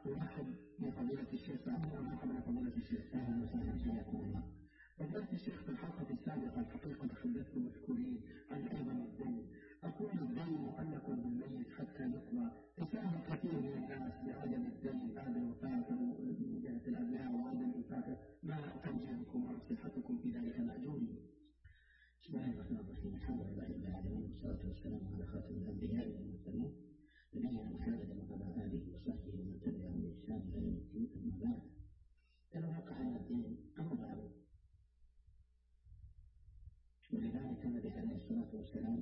ورحب بفضيلة الشيخ سعد ورحب بفضيلة الشيخ سعد وسعد حياكم الله. فضلت الشيخ في الحلقة السابقة الحقيقة تحدثت مشكورين عن أيضا الدين. أقول الدين مؤلق بالميت حتى يقضى. تساءل كثير من الناس بعدم الدين بعد وفاة من جهة الأبناء وعدم الإنفاق. ما توجيهكم ونصيحتكم في ذلك مأجورين؟ بسم الله الرحمن الرحيم. الحمد لله رب العالمين والصلاة والسلام على خاتم الأنبياء والمرسلين نبينا محمد وعلى آله وصحبه ومن تبعهم بإحسان إلى يوم الدين. أما بعد، الواقع على الدين أمر عظيم، ولذلك النبي عليه الصلاة والسلام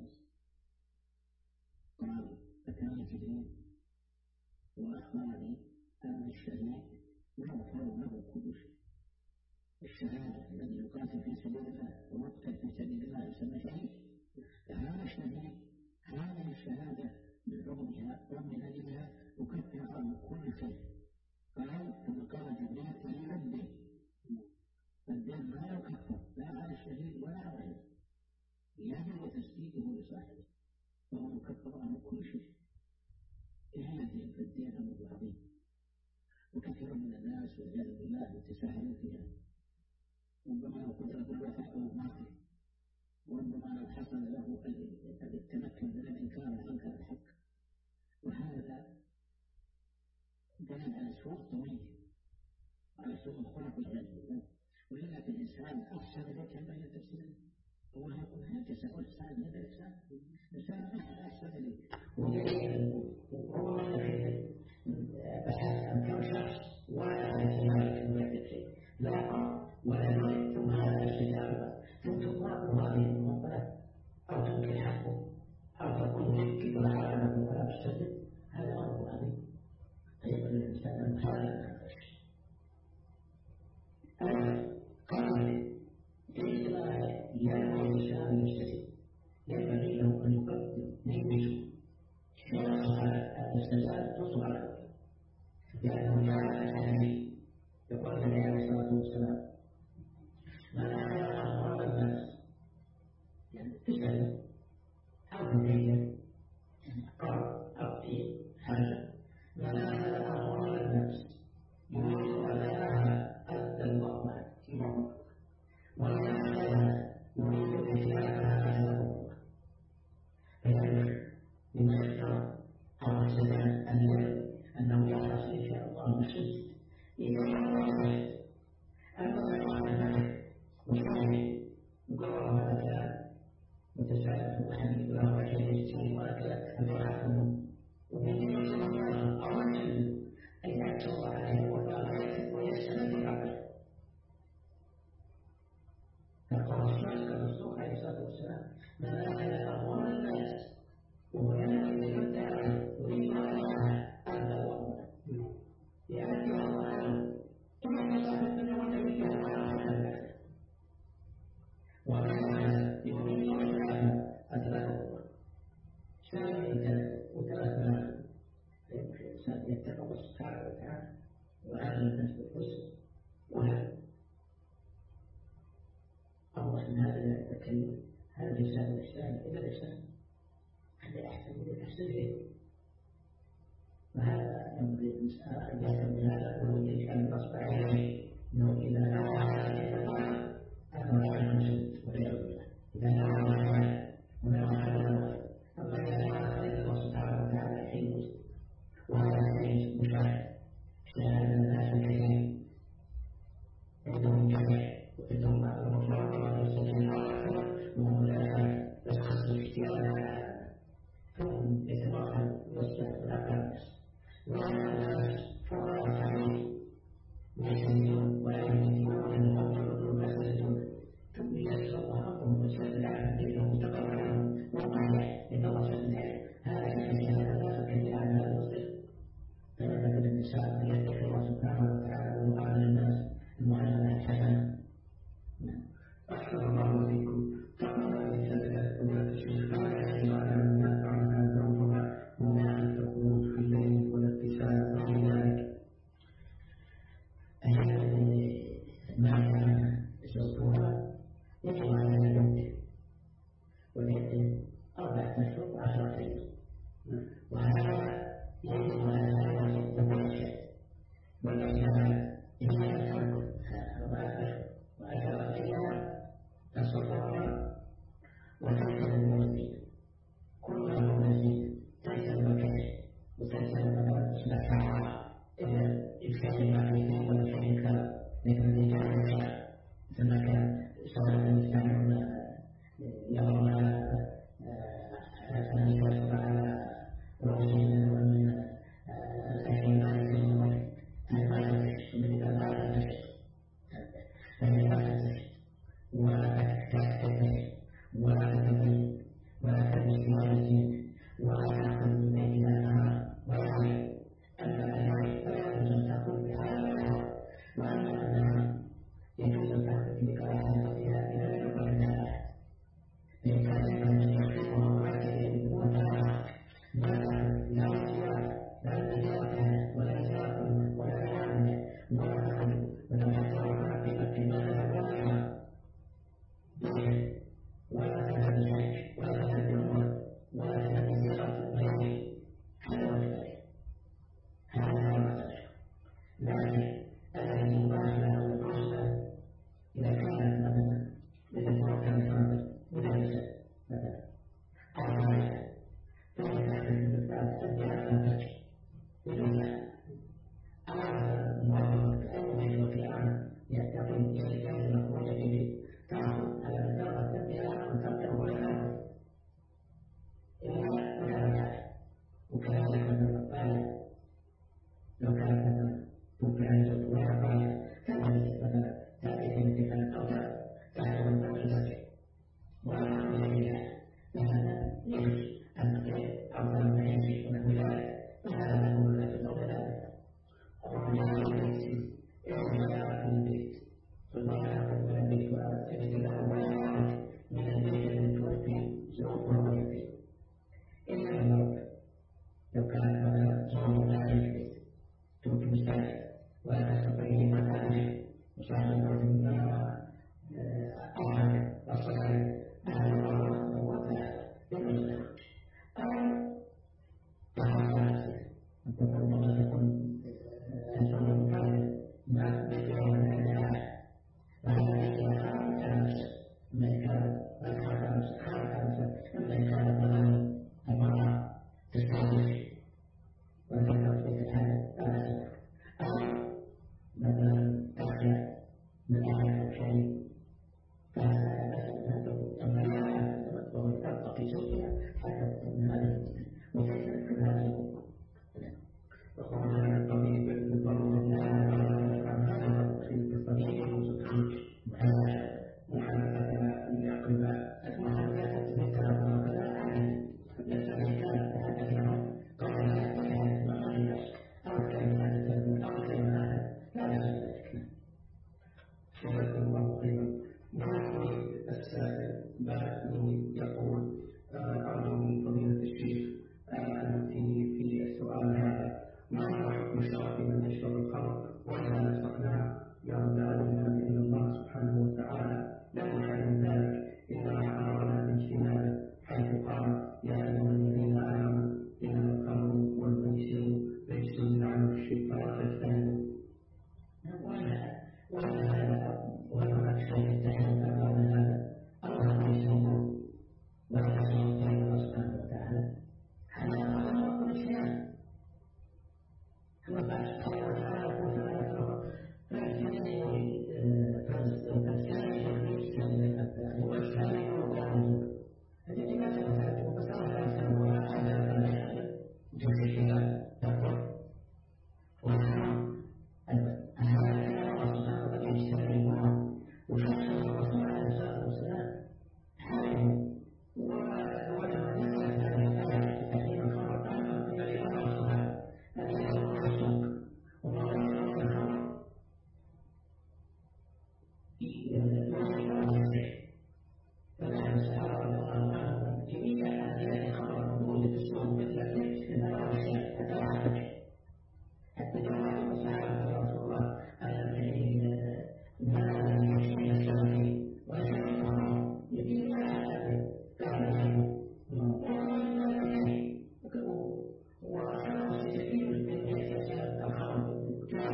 قال: أتاني جبريل وأخبرني أن الشهيد يغفر له كل شيء. الشهادة الذي يقاتل في سبيل الله ويقتل في سبيل الله يسمى شهيد. فهذا الشهيد هذه الشهادة بالعظمها وبهذها تكفر عنه كل شيء. ثم قال جبريل: إلى الدين. الدين لا يكفر لا على الشهيد ولا على غيره، يجب تسديده لصاحبه وهو يكفر عنه كل شيء. إلى الدين. فالدين أمر عظيم، وكثير من الناس والعياذ بالله يتساهلون فيها. ربما لو قدرت الوفاء ماته، وربما لو حصل له التمكن من الإنكار أنكر الحق، وهذا دليل على سوء الطويل، على سوء الخلق والعياذ بالله. ولذلك الإنسان أحسن لك أن يتسلم، هو يقول هكذا سأقول إحسان هذا إحسان أحسن لك. بس كم شخص ولا لا ولا ثم هذا الاستجابة ثم تقرأ هذه المنطلة أو تنكر حقه أو تقول كيف الحالة ولا تستجد. هذا أمر عظيم. أيضا الإنسان المحارب قال: ليس ينبغي الإنسان يستجيب، ينبغي له أن يقدم نعمته الاستجابة تصل على الوجه، لأنه جاء الحديث يقول النبي عليه الصلاة والسلام: من أحيا أموال الناس، يعني تسأل أو تدين أو في حاجة، من أحيا أموال الناس يريد أداءها أدى الله معه في موقف، ومن أحيا يريد إتيانها أدى الله. فيعرف بما أو السلام أنه يحرص إن شاء الله مسجد إذا كان أما وشاهد مقرر هذا متساءل وحديث له وشيء وهكذا أفعاله ومن الله أولا أن يعتبر عليه وقال ويسأل في العقل. فقال الرسول عليه الصلاة والسلام: من أحيا أموال الناس وينبغي يدعى يريد أداءها أدى الله لأن الله ثم صاحب النبي وأنا يريد أداءها أدى الله. شاهد وثلاثة يمكن الإنسان يتقى الله سبحانه وتعالى وعلى الناس بالحسن، وهذا الله من هذا يتكلم هذا لسان الإحسان إلى الإحسان، هذا أحسن من الإحسان. وهذا ينبغي الإنسان أن يفهم هذا ويجب أن يصبح عليه أنه إذا أمر عن نفسه والعياذ بالله، إذا أما إذا الله سبحانه وتعالى حين وهذا حين مشاهد شاهد الناس الحين عندهم جمع وعندهم معلومات وهم لا يتخصص اختيارها، فهم يتبعهم ويستحق الأقل وعلى الناس فضاء عليه ويسمون ولا يمكنون أن يقولوا ما سجدون ثم يسر الله أمرهم وسجد عنهم إنهم تقررهم وقال إن الله سجد هذا كثير هذا كثير عن هذا المصدر. فينبغي للإنسان أن يتقي الله سبحانه وتعالى ويعامل الناس المعاملة الحسنة. أحسن الله فيكم. فقال لسبب ولا تشركوا وما أن تكونوا في الليل والاتساع وفي ذلك معنى زوجها يجب على البنت واليتيم 4 أشهر و10 أيام، وهذا يجب على الزوج والأشياء إما يترك وعشرة أيام تصفها وتنسى المسجد كل مسجد تنسى المكان وتنسى المساحة إذا اجتمع فيه وشرك من ذلك فمكان صار الإنسان يرون أن يشرب على رؤوسهم ومن الأشياء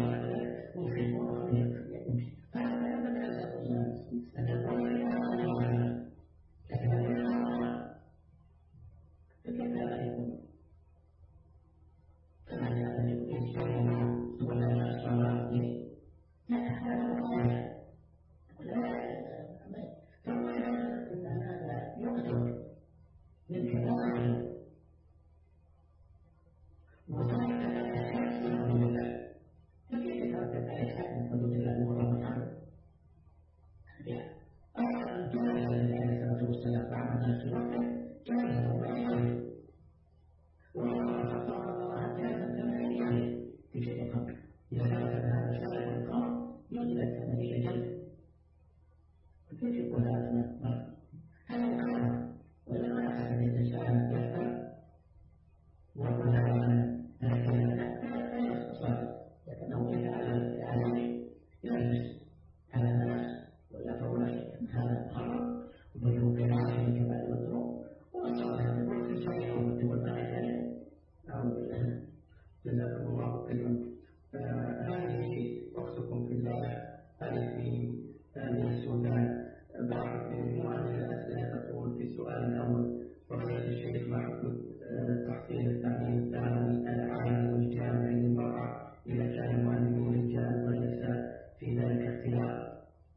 جزاكم الله خيرا. هذه أختكم في الله هذه السؤال بعض مجموعة من الأسئلة تقول في السؤال الأول: فضيلة الشيخ، ما حكم تحصيل التعليم الثانوي العام والجامعي للمرأة إذا كان المعلمون رجال وليس في ذلك اختلاف؟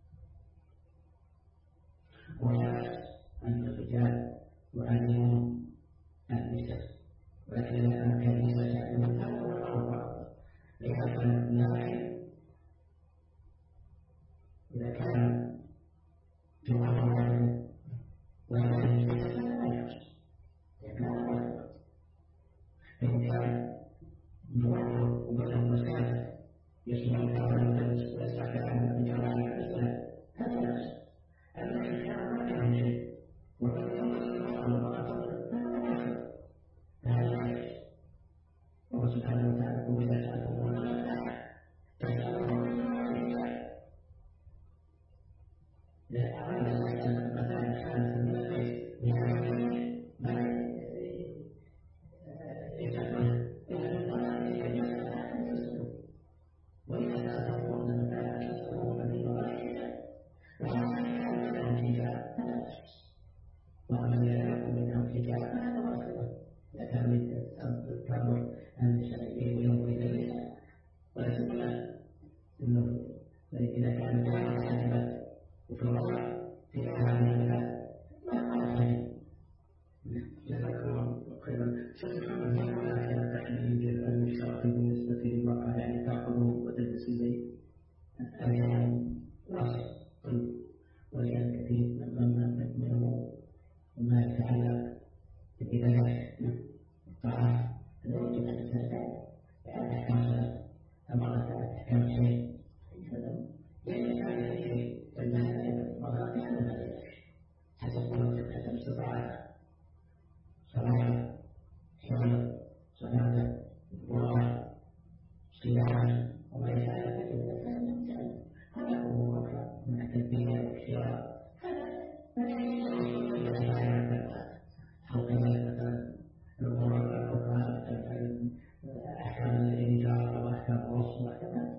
ويعكس أن الرجال يعلمون النساء، ولكن إذا كان النساء يعلمون هذا هو الأفضل. إذا كان الناحية إذا كان جمعة ولا يجوز لا يجوز، فإن كان جمعة وبدأ مسائل يسمع الكلام ويسمع كلام من جماعة الإسلام هذا نفس. أما إن كان ما كان شيء وبدأ الله سبحانه وتعالى يقول: إذا سألتموهن إذا كان وفي الواقع في جزاك الله خيرا. شيخ محمد، هل هناك تحديد المشترك بالنسبة للمرأة، يعني تأخذ وتجلس البيت أم واسع ولأن كثير منه ما يتعلق بالبدايات الطعام الذي يجب أن تتبع أحكام الصلاة أمرت أحكام الشيء لأن عليه المال مرات على حسب حسب استطاعته صلاة حمل صلاة وراء صيام وما إلى ذلك هذا أمور أخرى من التدبير والشراء. الأمور الأخرى أحكام الإنجار وأحكام الوصف وكذا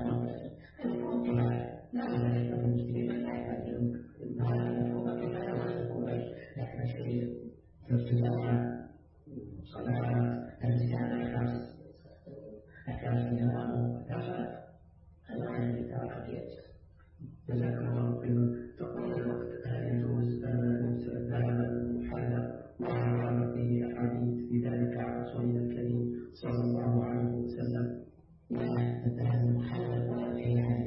جزاك الله خيرا. تقول الوقت: هل يجوز أن نرسل الذهب المحلى وعلى فيه أحاديث في ذلك عن رسولنا الكريم صلى الله عليه وسلم؟ الذهب المحلى ولا فيه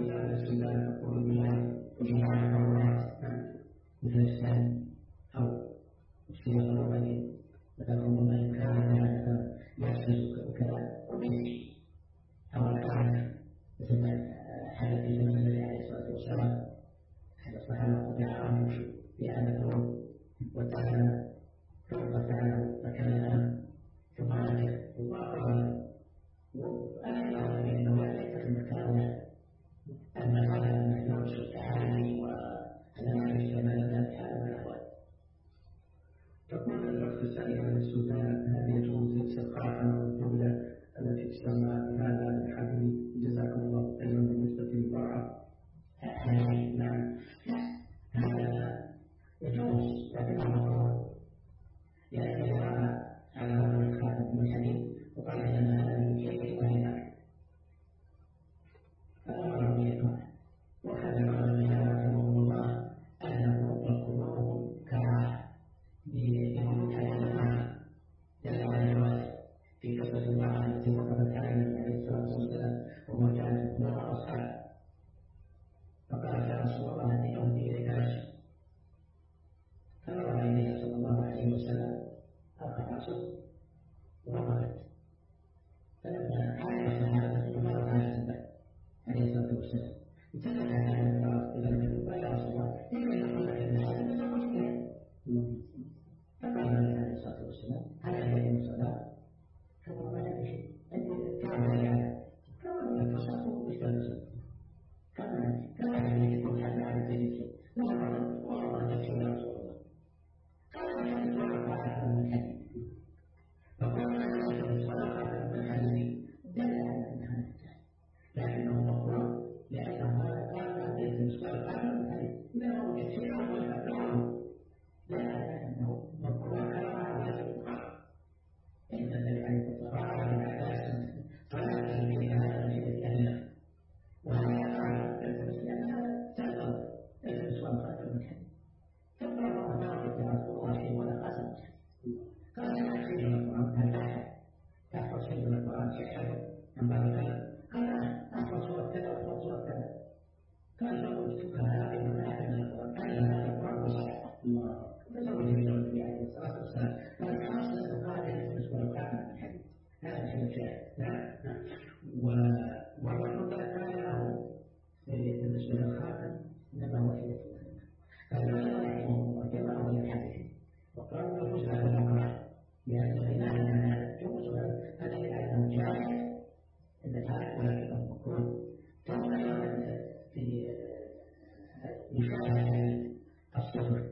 على السودان تقول بالله وجماعة الأولاد مثل السن أو الشيء الأولي مثلا ربما كان يحسس وكذا وبيجي أو الأعلى مثل حدث في زمن النبي عليه الصلاة والسلام أحد الصحابة جاء في هذا اليوم وتعالى فقال فكان ثم رجع وقال وأنا بأنه لا يتم كلامه أما هذا المحلول التعالي وأنا أعرف كما هذا الأحوال. تقول الأخت السائلة عن السودان هل يجوز لبس القرآن والجملة التي تسمى بهذا الحديث جزاكم الله خيرا بالنسبة للمرأة؟ نعم هذا يجوز لكنه يأتي على هذا الخاتم من الحديث وقال أن هذا شيء وهذا فأمر به وهذا العلماء رحمهم الله أنه يقولون كراهة بحديث جل وعلا في قصة المرأة التي وقفت على النبي عليه الصلاة والسلام وهو كانت مع أصحابه فقال يا رسول الله أني أمضي إليك رجل فنظر إليه صلى الله عليه وسلم أرفع رأسه ووقفت فلما عاد الصحابة ما رأى عليه الصلاة والسلام انتبه على المرأة إلى النبي وقال يا رسول الله إني أقول لك أن هذا من فقال النبي عليه الصلاة والسلام على يد الصلاة كما قال به كما يعني كما تصدق بالتنزل كما يكون حتى على الدليل والله يكفي يا رسول الله قال الحديث وقع من الحديث فقال الصلاة من الحديث دل على أنها لكنه مقرأ لأنه هذا قال يجلس والقرآن من الحديث إنه يكفي والقرآن لا لأنه مقرأ على القرآن إن النبي عليه الصلاة والسلام صلاة في هذا الذي أهله وهذا المسلمين تقدر يجلس والقرآن من الحديث تقرأ الله يا رسول الله ولا قسم قال لا شيء من القرآن هل أحد تحفظ شيء من القرآن شيئا أم بعد قال أحفظ سورة كذا وأحفظ سورة كذا قال لو قلتها إن أحد من القرآن لا يقرأ بصحيح فزوج النبي عليه الصلاة والسلام قال خاصة القرآن يجلس والقرآن من الحديث هذا شيء شاهد نعم والرجل كان له بالنسبة للخاتم إنما هو شيء فالرجل رحمه وجمعه من الحديث وقالوا يجوز هذا القرآن لأن الإمام يجوز هذا لأنه جائز إن الحال ولكنه مكروه كما في مشاهدة الصبر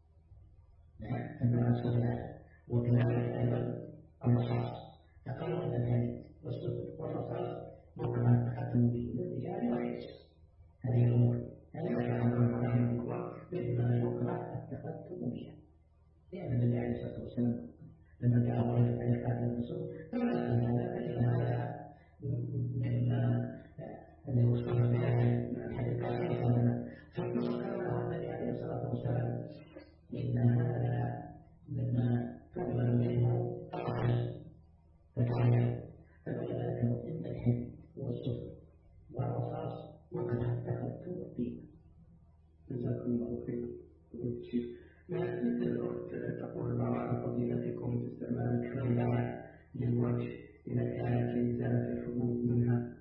أن الصبر وكذلك أيضا الرصاص تقرب من الحديث والصبر والرصاص ممكن أن تقدم به للرجال والنساء هذه الأمور هذه الأمور رحمه الله مما يكره التقدم بها لأن النبي عليه الصلاة والسلام لما جاء الله عليه هذا الرسول فما هذا فإن هذا مما يوصل بها الحديث فقال له النبي عليه الصلاة والسلام إن هذا مما تقبل منه العمل فتعالى فبين له إن الحديث والصبر والرصاص وكذا التقدم به. جزاكم الله خير. مثل الأخت تقول براءة فضيلتكم في استعمال الكلمات للوجه إذا كانت لإزالة الحبوب منها.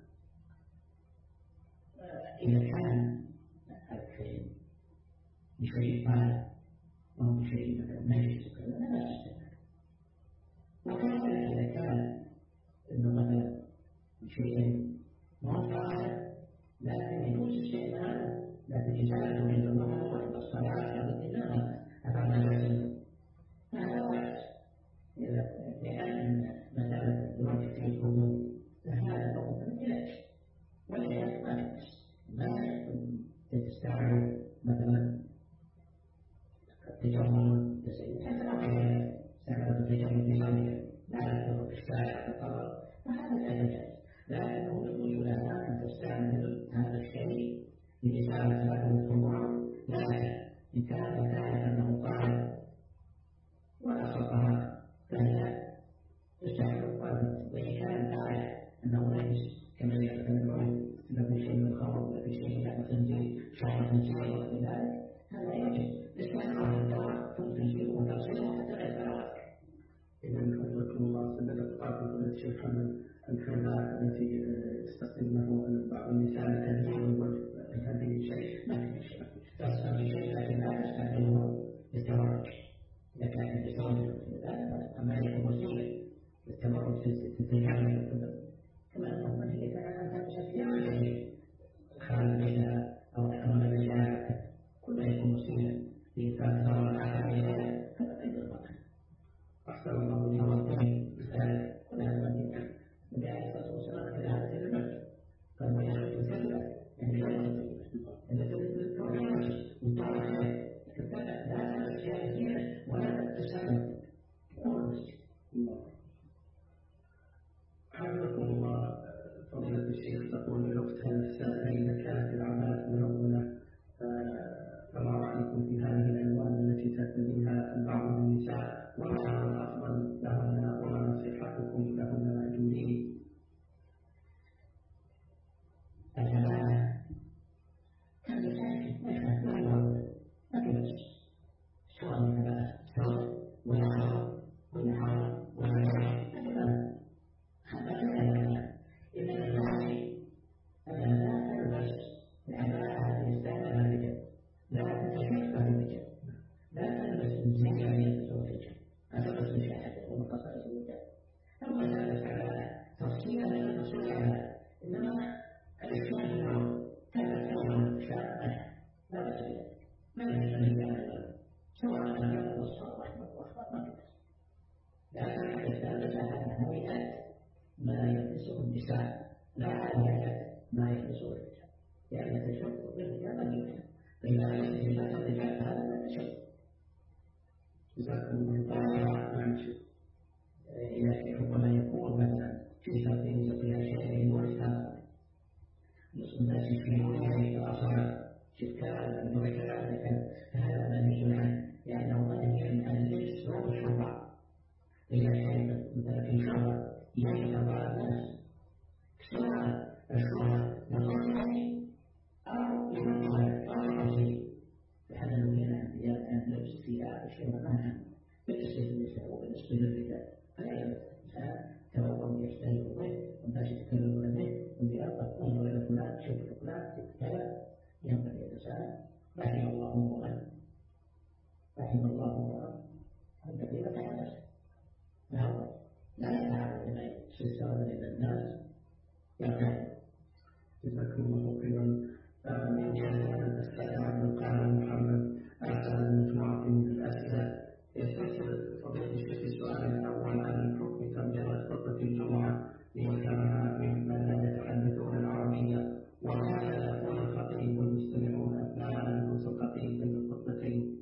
إذا كان الكلم بشيء مال أو بشيء مثل مجلس وكذا لا تستعمل. وكذلك إذا كان إنه مثلا بشيء موقع لكن يجوز الشيء هذا لكن إزالته من الظهور وعند الصلاة هذا إنما أفعل هذا واحد لأن مسألة الوجه في الحبوب هذا أمر العلاج والعلاج ما تستعمل مثلا التجمل تسعيد حتى لو كان استعمال التجمل بذلك لا يضر بالساعة القرار فهذا لا يجوز لكنه يجوز لها أن تستعمل هذا الشيء لإزالة هذه الأمور لكن إن كان أنه قال وأصلها فهي تستعمل القلب وإن كان أنه ليس كما يتكلم عنه أنه شيء من الخمر في شيء كالخنزير شعر خنزير وغير ذلك هذا يجب استعمال الدواء ثم تنزيله وتغسله حتى لا يتلوث. إذا حفظكم الله سبب قاتل الشيخ الحمى التي تستخدمه بعض النساء لتنزيل الوجه هذه شيء ما في شيء تستخدم شيء لكن لا تستخدمه للتبرج. إذا كان التزوج ذلك أما يكون وسيلة للتبرج تتجاوز كما أنه من هي كان تلبس في خارجها أو أمام الرجال كلها يكون وسيلة لإنفاذ ضرر عليها هذا أيضا خطأ. أحسن الله إليكم كلها مدينة النبي عليه الصلاة والسلام في هذا الرجل قال ما يحدث ذلك يعني لا يحدث التي تتوجه وتعرف لا تستشير ولا تستسلم حفظكم الله فضيلة الشيخ تقول الأخت السائلة إذا كانت العملات ملونة فما رأيكم في هذه الألوان التي ترتديها بعض النساء وما هو الأفضل لهن وما نصيحتكم لهن مأجورين؟ جزاكم الله خيرا. من جهة السائل عبد القادر محمد أرسل مجموعة من الأسئلة يستفسر فضيلة الشيخ السؤال الأول عن حكم ترجمة خطبة الجمعة لمن ممن لا يتحدثون العربية وماذا يقول الخطيب والمستمعون أثناء دروس الخطيب بين الخطبتين؟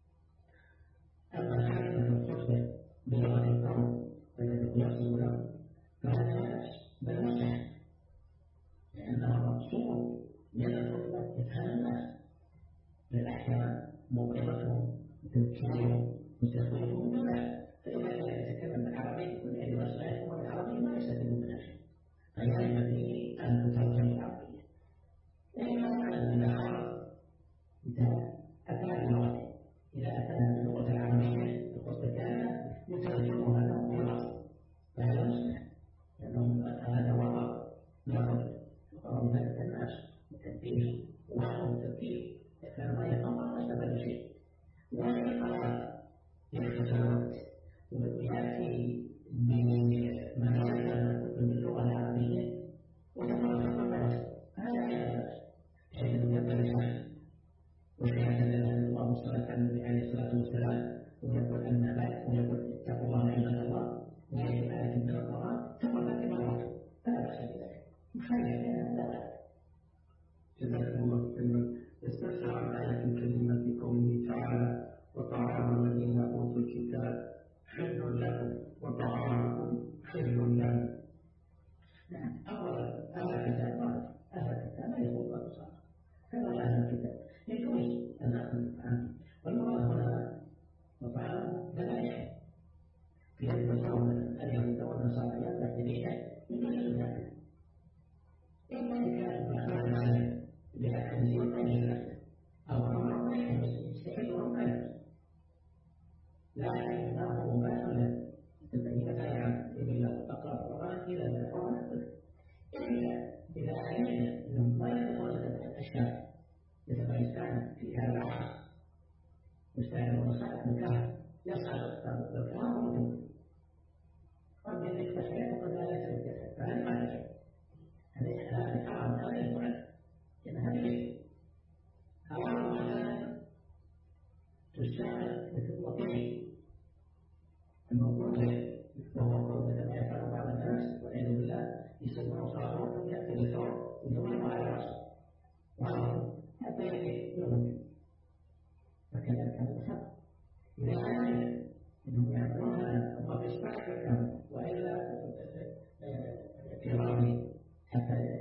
أما تحدث الخطبة بلغة القوم فالذي يصل له فهذا بل مسح لأنها مقصود من الخطبة إفهام الناس بالأحكام موعظتهم تذكيرهم وتخويفهم بالله. فإذا كان يتكلم بالعربي يكون عنده مسألة والعربي ما يستفيد منها شيء فلا ينبغي أن تترجم العربية. إذا حرص إذا أتى بلغته إذا أتى باللغة العربية الخطبة كانت يترجمها له بلغة فهذا مسلم لأنهم هذا وراء لغة وقالوا ذلك الناس التنبيه وعلم التنبيه كان ما يقام لا استفاد شيء والإقرار يتفاوت ويأتي بمسائل باللغة العربية وتفاوت الناس هذا حيث ينبغي وشهادة أن الله صلى النبي عليه الصلاة والسلام ويقول أن بعد ويقول اتقوا الله عباد الله ويجب آية من القرآن ثم الإمارات فلا بأس بذلك مخالفة لا. جزاكم الله خيرا. يستفسر عن آية كريمة في قوله تعالى وطعام الذين أوتوا الكتاب حل لكم وطعامكم حل لهم. نعم أول أهل الكتاب لا يقول الأبصار هذا أهل الكتاب يجوز أن نأخذ عنه والمراد هنا وطعام بلايا في التصور اليهود والنصارى يبدأ بشيء يجوز ذلك إما إن كان إشكال إذا الإنسان في هذا العصر يستعمل مصالح مكان يصعد الكلام موجود قد يكتشف وقد لا يكتشف فهذا ما يجب هذه حرام هذا يفعل لأن هذا شيء حرام مثلا تستعمل مثل الطبيعي الموجود وهو قول كما يفعل بعض الناس والعياذ بالله يسمونه صابون يأتي بالثوب ويدور على رأسه حتى يموت فكذلك هذا الحق إذا كان إنهم يعملون هذا الله يسمح لهم وإلا كرامي حتى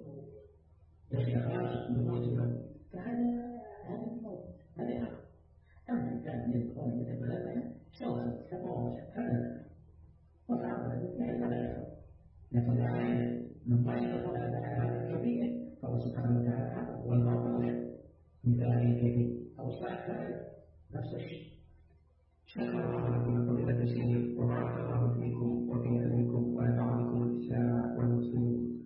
يستخلص بموتهم فهذا الموت هذا حق أما كان يدخل يتبلغ سواء سموه هذا وفعل ذلك لكن العين من بعد دخول هذا الكبير فهو سبحانه وتعالى والمعروف مثل هذه الكبير أو صاحب نفس الشيء. شكر الله لكم فضيلة الشيخ وبارك الله فيكم وفي علمكم ونفع بكم الإسلام والمسلمين.